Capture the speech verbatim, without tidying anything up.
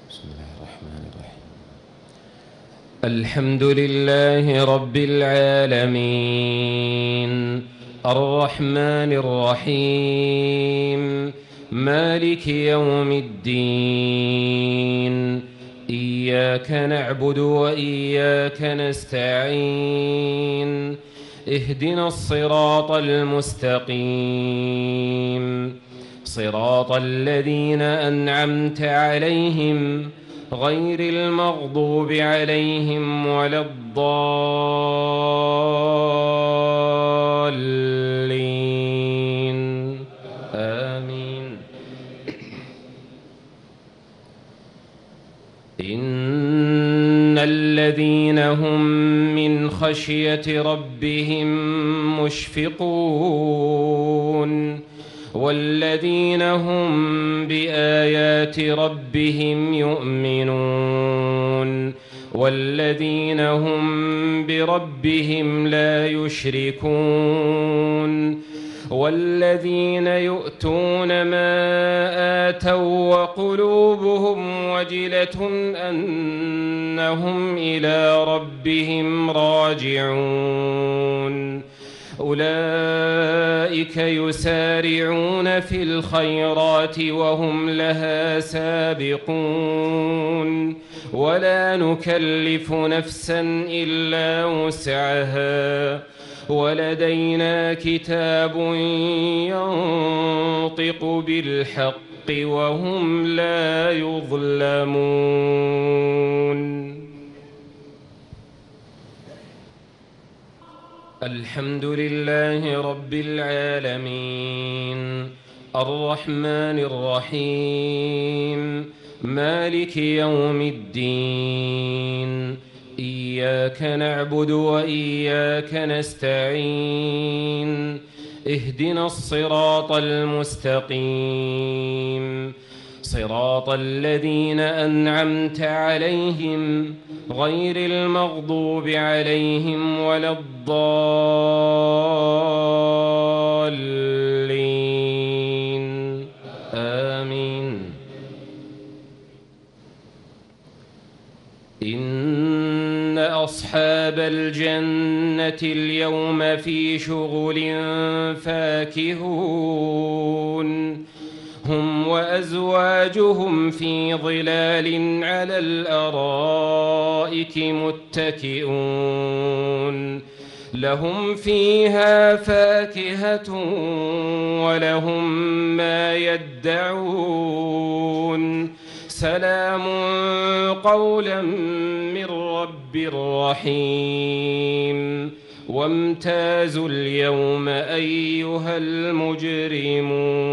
بسم الله الرحمن الرحيم. الحمد لله رب العالمين الرحمن الرحيم مالك يوم الدين إياك نعبد وإياك نستعين اهدنا الصراط المستقيم صراط الذين أنعمت عليهم غير المغضوب عليهم ولا الضالين آمين. إن الذين هم من خشية ربهم مشفقون والذين هم بآيات ربهم يؤمنون والذين هم بربهم لا يشركون والذين يؤتون ما آتوا وقلوبهم وجلة أنهم إلى ربهم راجعون أولئك يسارعون في الخيرات وهم لها سابقون ولا نكلف نفسا إلا وسعها ولدينا كتاب ينطق بالحق وهم لا يظلمون. الحمد لله رب العالمين الرحمن الرحيم مالك يوم الدين إياك نعبد وإياك نستعين اهدنا الصراط المستقيم صراط الذين أنعمت عليهم غير المغضوب عليهم ولا الضالين آمين. إن أصحاب الجنة اليوم في شغل فاكهون هم وأزواجهم في ظلال على الأرائك متكئون لهم فيها فاكهة ولهم ما يدعون سلام قولا من رب رحيم وامتازوا اليوم أيها المجرمون.